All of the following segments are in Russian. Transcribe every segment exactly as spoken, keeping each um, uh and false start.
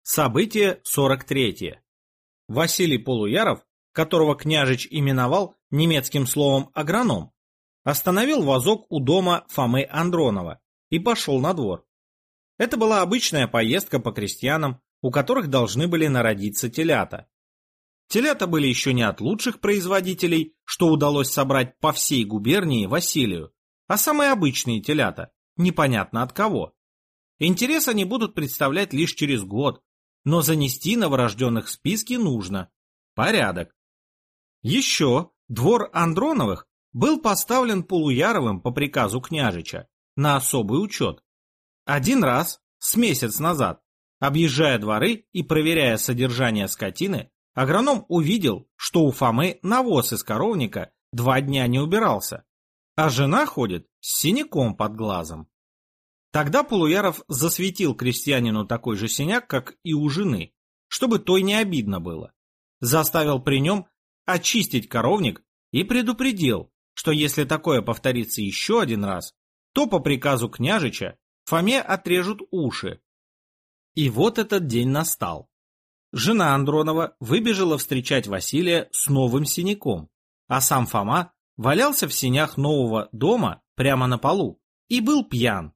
Событие сорок третье. Василий Полуяров, которого княжич именовал немецким словом агроном, остановил вазок у дома Фомы Андронова и пошел на двор. Это была обычная поездка по крестьянам, у которых должны были народиться телята. Телята были еще не от лучших производителей, что удалось собрать по всей губернии Василию, а самые обычные телята, непонятно от кого. Интерес они будут представлять лишь через год, но занести новорожденных в списки нужно. Порядок. Еще двор Андроновых был поставлен Полуяровым по приказу княжича на особый учет. Один раз, с месяц назад, объезжая дворы и проверяя содержание скотины, агроном увидел, что у Фомы навоз из коровника два дня не убирался, а жена ходит с синяком под глазом. Тогда Полуяров засветил крестьянину такой же синяк, как и у жены, чтобы той не обидно было. Заставил при нем очистить коровник и предупредил, что если такое повторится еще один раз, то по приказу княжича Фоме отрежут уши. И вот этот день настал. Жена Андронова выбежала встречать Василия с новым синяком, а сам Фома валялся в сенях нового дома прямо на полу и был пьян.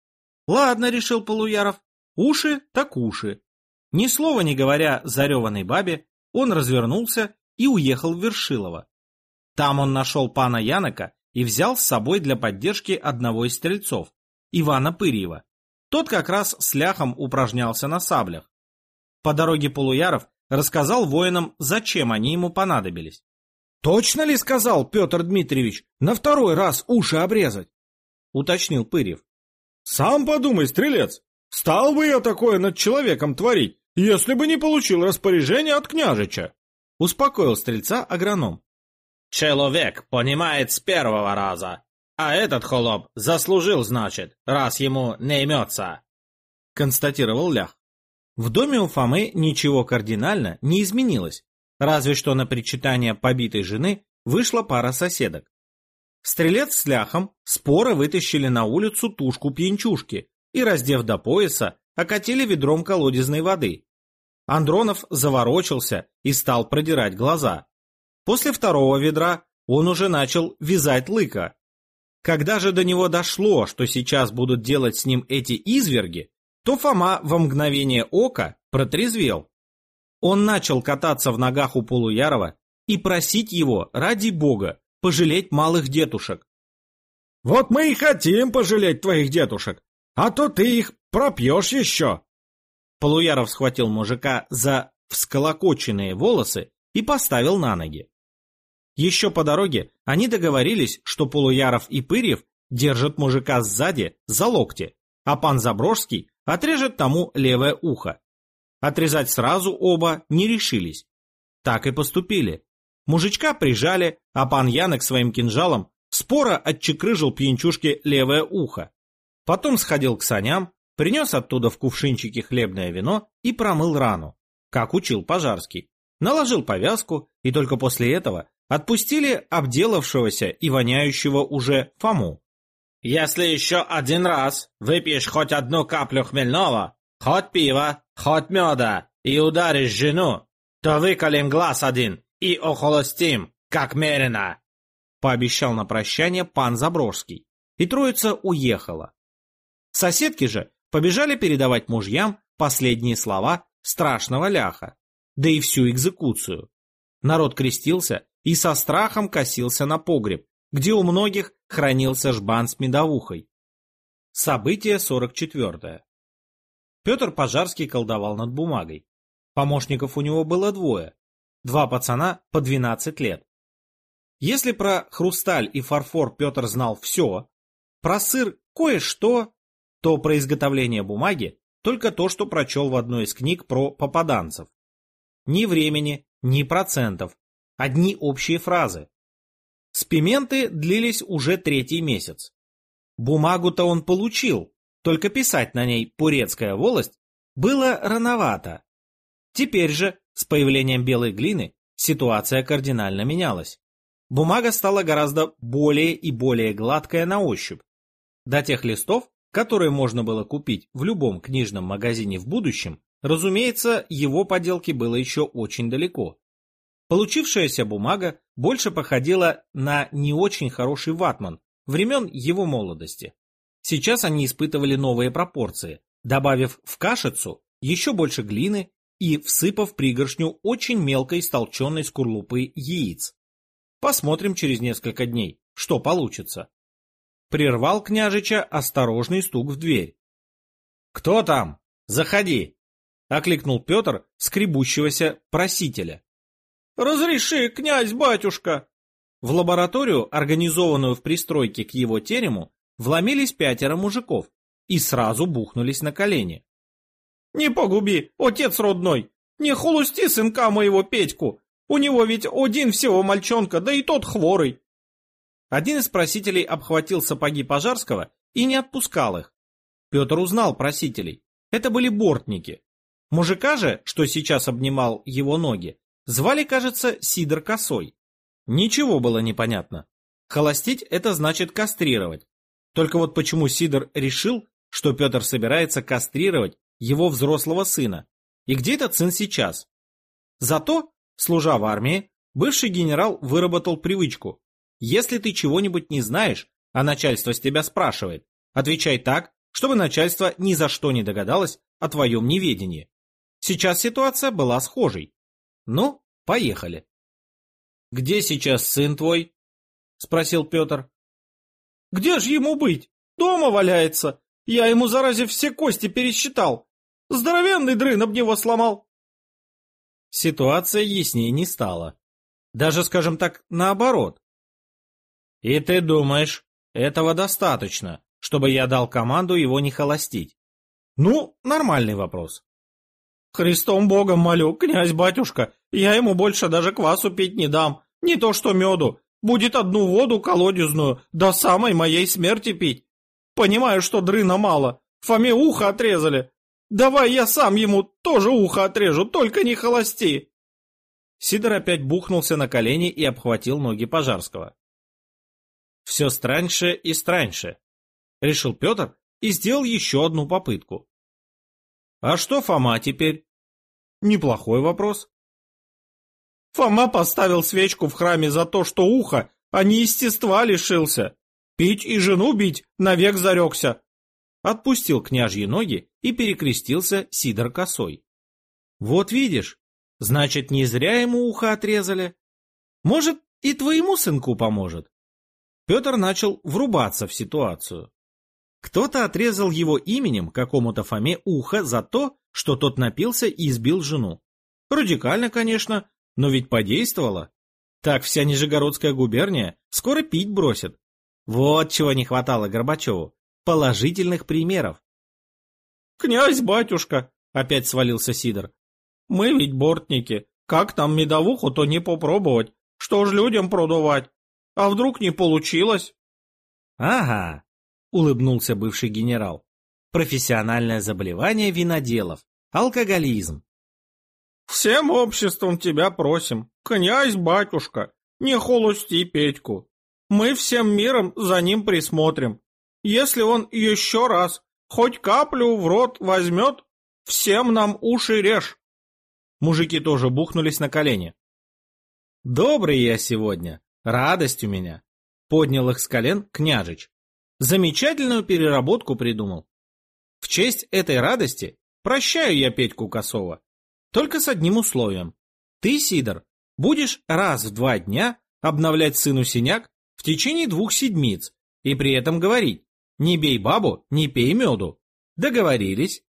Ладно, решил Полуяров, уши так уши. Ни слова не говоря зареванной бабе, он развернулся и уехал в Вершилово. Там он нашел пана Янока и взял с собой для поддержки одного из стрельцов, Ивана Пырьева. Тот как раз с ляхом упражнялся на саблях. По дороге Полуяров рассказал воинам, зачем они ему понадобились. «Точно ли сказал Петр Дмитриевич на второй раз уши обрезать?» — уточнил Пырьев. «Сам подумай, стрелец, стал бы я такое над человеком творить, если бы не получил распоряжение от княжича», — успокоил стрельца агроном. «Человек понимает с первого раза, а этот холоп заслужил, значит, раз ему не имется», — констатировал лях. В доме у Фомы ничего кардинально не изменилось, разве что на причитание побитой жены вышла пара соседок. Стрелец с ляхом споро вытащили на улицу тушку пьянчушки и, раздев до пояса, окатили ведром колодезной воды. Андронов заворочился и стал продирать глаза. После второго ведра он уже начал вязать лыка. Когда же до него дошло, что сейчас будут делать с ним эти изверги, то Фома во мгновение ока протрезвел. Он начал кататься в ногах у Полуярова и просить его, ради бога, пожалеть малых детушек. «Вот мы и хотим пожалеть твоих детушек, а то ты их пропьешь еще!» Полуяров схватил мужика за всколокоченные волосы и поставил на ноги. Еще по дороге они договорились, что Полуяров и Пырьев держат мужика сзади за локти, а пан Заброжский отрежет тому левое ухо. Отрезать сразу оба не решились. Так и поступили. Мужичка прижали, а пан Янок своим кинжалом споро отчекрыжил пьянчушке левое ухо. Потом сходил к саням, принес оттуда в кувшинчике хлебное вино и промыл рану, как учил Пожарский. Наложил повязку и только после этого отпустили обделавшегося и воняющего уже Фому. «Если еще один раз выпьешь хоть одну каплю хмельного, хоть пива, хоть меда и ударишь жену, то выколем глаз один и охолостим, как мерено», — пообещал на прощание пан Заброжский, и троица уехала. Соседки же побежали передавать мужьям последние слова страшного ляха, да и всю экзекуцию. Народ крестился и со страхом косился на погреб, где у многих хранился жбан с медовухой. Событие сорок четвёртое. Петр Пожарский колдовал над бумагой. Помощников у него было двое. Два пацана по двенадцать лет. Если про хрусталь и фарфор Петр знал все, про сыр кое-что, то про изготовление бумаги только то, что прочел в одной из книг про попаданцев. Ни времени, ни процентов, одни общие фразы. Эксперименты длились уже третий месяц. Бумагу-то он получил, только писать на ней «Пурецкая волость» было рановато. Теперь же, с появлением белой глины, ситуация кардинально менялась. Бумага стала гораздо более и более гладкая на ощупь. До тех листов, которые можно было купить в любом книжном магазине в будущем, Разумеется, его поделке было еще очень далеко. Получившаяся бумага больше походила на не очень хороший ватман времен его молодости. Сейчас они испытывали новые пропорции, добавив в кашицу еще больше глины и всыпав пригоршню очень мелкой истолченной скорлупы яиц. Посмотрим через несколько дней, что получится. Прервал княжича осторожный стук в дверь. «Кто там? Заходи!» — окликнул Петр скребущегося просителя. «Разреши, князь-батюшка!» В лабораторию, организованную в пристройке к его терему, вломились пятеро мужиков и сразу бухнулись на колени. «Не погуби, отец родной! Не холусти сынка моего Петьку! У него ведь один всего мальчонка, да и тот хворый!» Один из просителей обхватил сапоги Пожарского и не отпускал их. Петр узнал просителей. Это были бортники. Мужика же, что сейчас обнимал его ноги, звали, кажется, Сидор Косой. Ничего было непонятно. Холостить — это значит кастрировать. Только вот почему Сидор решил, что Петр собирается кастрировать его взрослого сына, и где этот сын сейчас? Зато, служа в армии, бывший генерал выработал привычку. Если ты чего-нибудь не знаешь, а начальство с тебя спрашивает, отвечай так, чтобы начальство ни за что не догадалось о твоем неведении. Сейчас ситуация была схожей. Ну, поехали. «Где сейчас сын твой?» — спросил Петр. «Где ж ему быть? Дома валяется. Я ему, заразе, все кости пересчитал. Здоровенный дрын об него сломал». Ситуация яснее не стала. Даже, скажем так, наоборот. «И ты думаешь, этого достаточно, чтобы я дал команду его не холостить?» Ну, нормальный вопрос. «Христом Богом молю, князь-батюшка, я ему больше даже квасу пить не дам, не то что меду, будет одну воду колодезную до самой моей смерти пить. Понимаю, что дрына мало, Фоме ухо отрезали. Давай я сам ему тоже ухо отрежу, только не холости». Сидор опять бухнулся на колени и обхватил ноги Пожарского. «Все страньше и страньше», — решил Петр и сделал еще одну попытку. «А что Фома теперь?» «Неплохой вопрос». «Фома поставил свечку в храме за то, что ухо, а не естества лишился. Пить и жену бить навек зарекся». Отпустил княжьи ноги и перекрестился Сидор Косой. «Вот видишь, значит, не зря ему ухо отрезали. Может, и твоему сынку поможет». Петр начал врубаться в ситуацию. Кто-то отрезал его именем какому-то Фоме ухо за то, что тот напился и избил жену. Радикально, конечно, но ведь подействовало. Так вся Нижегородская губерния скоро пить бросит. Вот чего не хватало Горбачеву. Положительных примеров. «Князь-батюшка», — опять свалился Сидор, — «мы ведь бортники. Как там медовуху-то не попробовать? Что ж людям продавать? А вдруг не получилось?» «Ага», — улыбнулся бывший генерал. «Профессиональное заболевание виноделов. Алкоголизм». «Всем обществом тебя просим, князь-батюшка, не холости Петьку. Мы всем миром за ним присмотрим. Если он еще раз хоть каплю в рот возьмет, всем нам уши режь». Мужики тоже бухнулись на колени. «Добрый я сегодня, радость у меня», — поднял их с колен княжич. «Замечательную переработку придумал. В честь этой радости прощаю я Петьку Косова. Только с одним условием. Ты, Сидор, будешь раз в два дня обновлять сыну синяк в течение двух седмиц и при этом говорить: не бей бабу, не пей меду. Договорились?»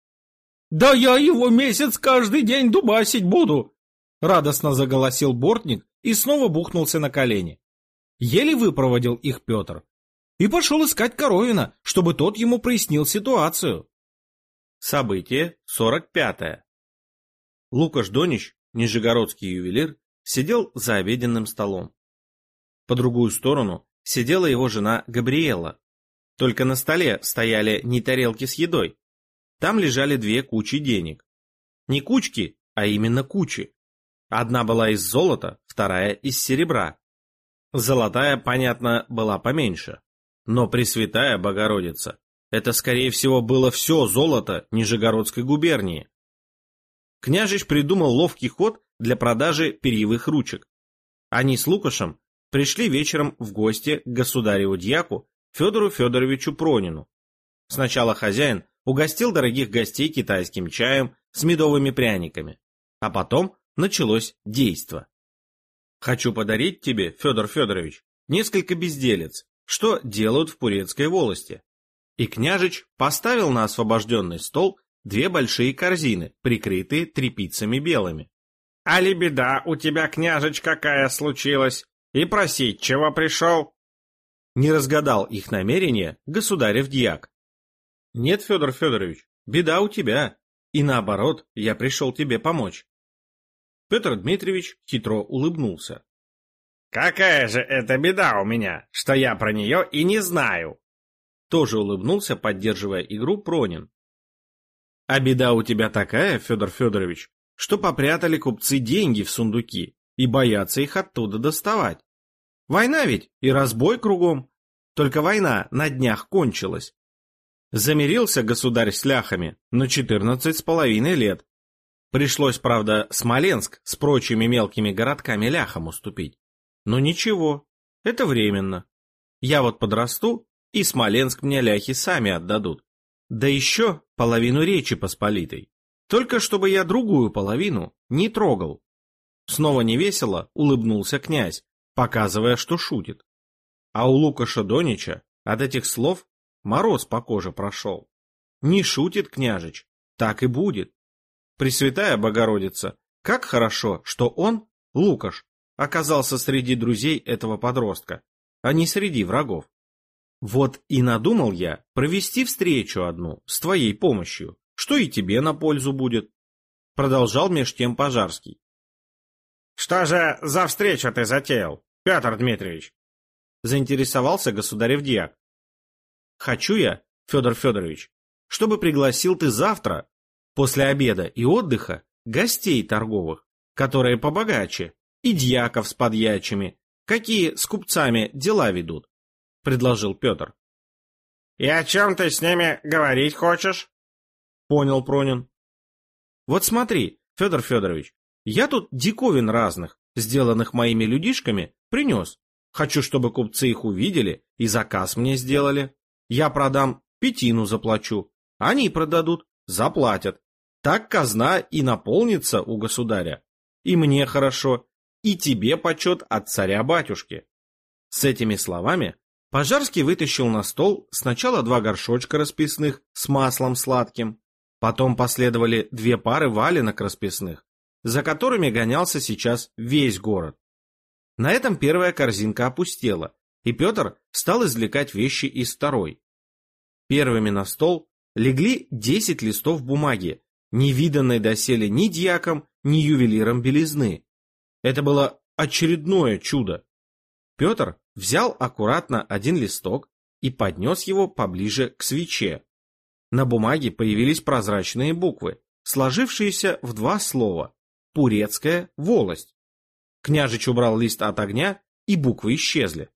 «Да я его месяц каждый день дубасить буду!» Радостно заголосил бортник и снова бухнулся на колени. Еле выпроводил их Петр и пошел искать Коровина, чтобы тот ему прояснил ситуацию. Событие сорок пятое. Лукаш Донич, нижегородский ювелир, сидел за обеденным столом. По другую сторону сидела его жена Габриэла. Только на столе стояли не тарелки с едой. Там лежали две кучи денег. Не кучки, а именно кучи. Одна была из золота, вторая из серебра. Золотая, понятно, была поменьше. Но Пресвятая Богородица, это, скорее всего, было все золото Нижегородской губернии. Княжич придумал ловкий ход для продажи перьевых ручек. Они с Лукашем пришли вечером в гости к государеву-дьяку Федору Федоровичу Пронину. Сначала хозяин угостил дорогих гостей китайским чаем с медовыми пряниками, а потом началось действо. «Хочу подарить тебе, Федор Федорович, несколько безделец, что делают в Пурецкой волости». И княжич поставил на освобожденный стол две большие корзины, прикрытые тряпицами белыми. «Али беда у тебя, княжич, какая случилась? И просить чего пришел?» Не разгадал их намерения государев дьяк. «Нет, Федор Федорович, беда у тебя, и наоборот, я пришел тебе помочь». Петр Дмитриевич хитро улыбнулся. «Какая же это беда у меня, что я про нее и не знаю?» Тоже улыбнулся, поддерживая игру, Пронин. «А беда у тебя такая, Федор Федорович, что попрятали купцы деньги в сундуки и боятся их оттуда доставать. Война ведь и разбой кругом, только война на днях кончилась. Замирился государь с ляхами на четырнадцать с половиной лет. Пришлось, правда, Смоленск с прочими мелкими городками ляхам уступить. Но ничего, это временно. Я вот подрасту, и Смоленск мне ляхи сами отдадут. Да еще половину Речи Посполитой. Только чтобы я другую половину не трогал». Снова невесело улыбнулся князь, показывая, что шутит. А у Лукаша Донича от этих слов мороз по коже прошел. Не шутит княжич, так и будет. Пресвятая Богородица, как хорошо, что он, Лукаш, оказался среди друзей этого подростка, а не среди врагов. Вот и надумал я провести встречу одну с твоей помощью, что и тебе на пользу будет. Продолжал меж тем Пожарский. «Что же за встречу ты затеял, Петр Дмитриевич?» Заинтересовался государев дьяк. «Хочу я, Федор Федорович, чтобы пригласил ты завтра, после обеда и отдыха, гостей торговых, которые побогаче, и дьяков с подьячими, какие с купцами дела ведут», — предложил Петр. «И о чем ты с ними говорить хочешь?» — понял Пронин. «Вот смотри, Федор Федорович, я тут диковин разных, сделанных моими людишками, принес. Хочу, чтобы купцы их увидели и заказ мне сделали. Я продам, пятину заплачу. Они продадут, заплатят. Так казна и наполнится у государя. И мне хорошо, и тебе почет от царя-батюшки». С этими словами Пожарский вытащил на стол сначала два горшочка расписных с маслом сладким, потом последовали две пары валенок расписных, за которыми гонялся сейчас весь город. На этом первая корзинка опустела, и Петр стал извлекать вещи из второй. Первыми на стол легли десять листов бумаги, не виданной доселе ни дьяком, ни ювелиром белизны. Это было очередное чудо. Петр взял аккуратно один листок и поднес его поближе к свече. На бумаге появились прозрачные буквы, сложившиеся в два слова «Пурецкая волость». Княжич убрал лист от огня, и буквы исчезли.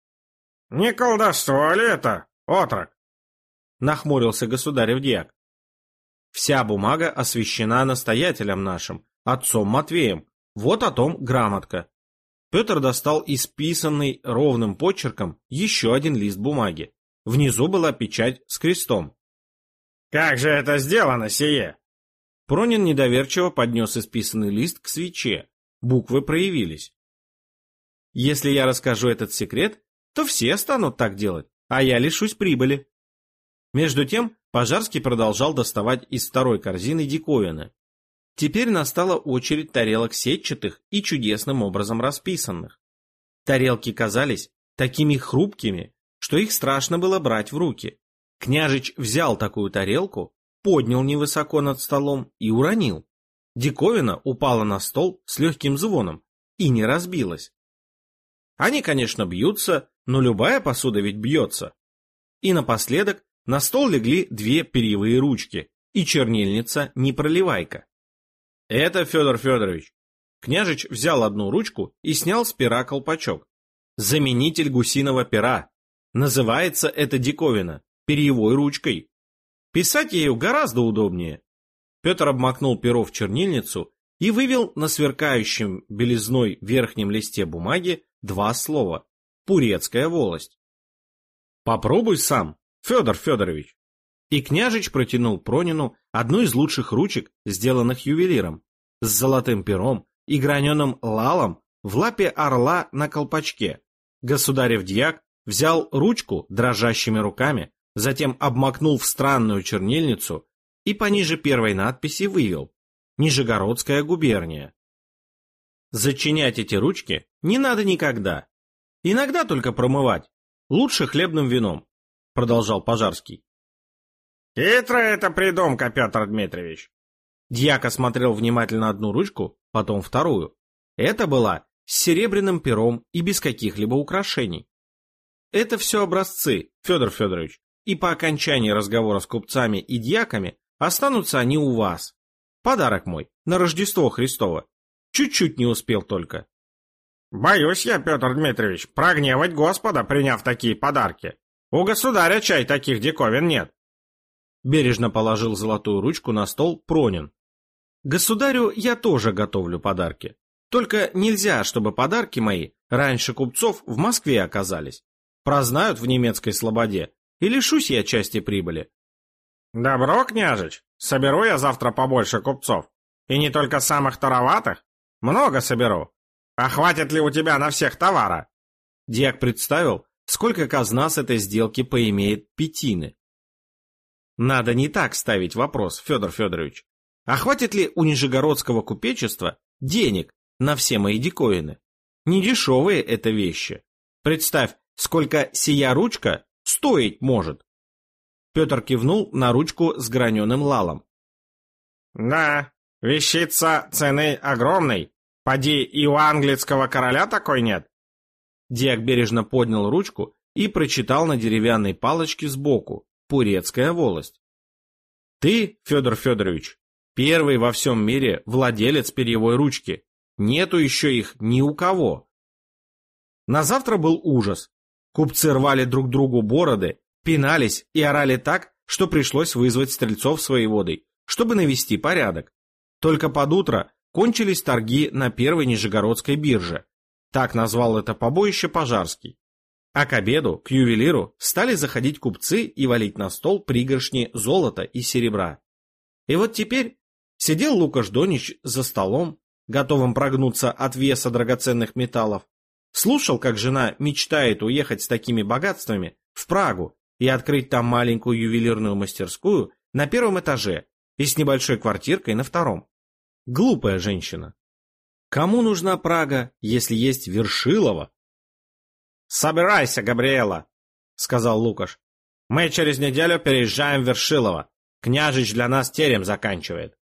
«Не колдовство ли это, отрок?» — нахмурился государев дьяк. «Вся бумага освящена настоятелем нашим, отцом Матвеем. Вот о том грамотка». Петр достал исписанный ровным почерком еще один лист бумаги. Внизу была печать с крестом. «Как же это сделано сие?» Пронин недоверчиво поднес исписанный лист к свече. Буквы проявились. «Если я расскажу этот секрет, то все станут так делать, а я лишусь прибыли». Между тем Пожарский продолжал доставать из второй корзины диковины. Теперь настала очередь тарелок сетчатых и чудесным образом расписанных. Тарелки казались такими хрупкими, что их страшно было брать в руки. Княжич взял такую тарелку, поднял невысоко над столом и уронил. Диковина упала на стол с легким звоном и не разбилась. Они, конечно, бьются, но любая посуда ведь бьется. И напоследок на стол легли две перьевые ручки и чернильница-непроливайка. Это, Федор Федорович. Княжич взял одну ручку и снял с пера колпачок. Заменитель гусиного пера. Называется эта диковина перьевой ручкой. Писать ею гораздо удобнее. Петр обмакнул перо в чернильницу и вывел на сверкающем белизной верхнем листе бумаги два слова «Пурецкая волость». «Попробуй сам, Федор Федорович». И княжич протянул Пронину одну из лучших ручек, сделанных ювелиром, с золотым пером и граненым лалом в лапе орла на колпачке. Государев дьяк взял ручку дрожащими руками, затем обмакнул в странную чернильницу и пониже первой надписи вывел «Нижегородская губерния». Зачинять эти ручки не надо никогда. Иногда только промывать. Лучше хлебным вином, продолжал Пожарский. Хитрая это придумка, Петр Дмитриевич. Дьяк осмотрел внимательно одну ручку, потом вторую. Это была с серебряным пером и без каких-либо украшений. Это все образцы, Федор Федорович, и по окончании разговора с купцами и дьяками останутся они у вас. Подарок мой на Рождество Христово. Чуть-чуть не успел только. Боюсь я, Петр Дмитриевич, прогневать Господа, приняв такие подарки. У государя чай таких диковин нет. Бережно положил золотую ручку на стол Пронин. Государю я тоже готовлю подарки. Только нельзя, чтобы подарки мои раньше купцов в Москве оказались. Прознают в немецкой слободе, и лишусь я части прибыли. Добро, княжич, соберу я завтра побольше купцов. И не только самых тароватых. Много соберу. А хватит ли у тебя на всех товара? Дьяк представил, сколько казна с этой сделки поимеет пятины. Надо не так ставить вопрос, Федор Федорович. А хватит ли у нижегородского купечества денег на все мои диковины? Недешевые это вещи. Представь, сколько сия ручка стоить может. Петр кивнул на ручку с граненым лалом. Да, вещица цены огромной. Поди и у английского короля такой нет. Дьяк бережно поднял ручку и прочитал на деревянной палочке сбоку «Пурецкая волость». Ты, Федор Федорович, первый во всем мире владелец перьевой ручки. Нету еще их ни у кого. На завтра был ужас. Купцы рвали друг другу бороды, пинались и орали так, что пришлось вызвать стрельцов с воеводой, чтобы навести порядок. Только под утро кончились торги на первой Нижегородской бирже. Так назвал это побоище Пожарский. А к обеду, к ювелиру, стали заходить купцы и валить на стол пригоршни золота и серебра. И вот теперь сидел Лукаш Донич за столом, готовым прогнуться от веса драгоценных металлов, слушал, как жена мечтает уехать с такими богатствами в Прагу и открыть там маленькую ювелирную мастерскую на первом этаже и с небольшой квартиркой на втором. Глупая женщина. Кому нужна Прага, если есть Вершилово? «Собирайся, Габриэла», — сказал Лукаш. «Мы через неделю переезжаем в Вершилово. Княжич для нас терем заканчивает».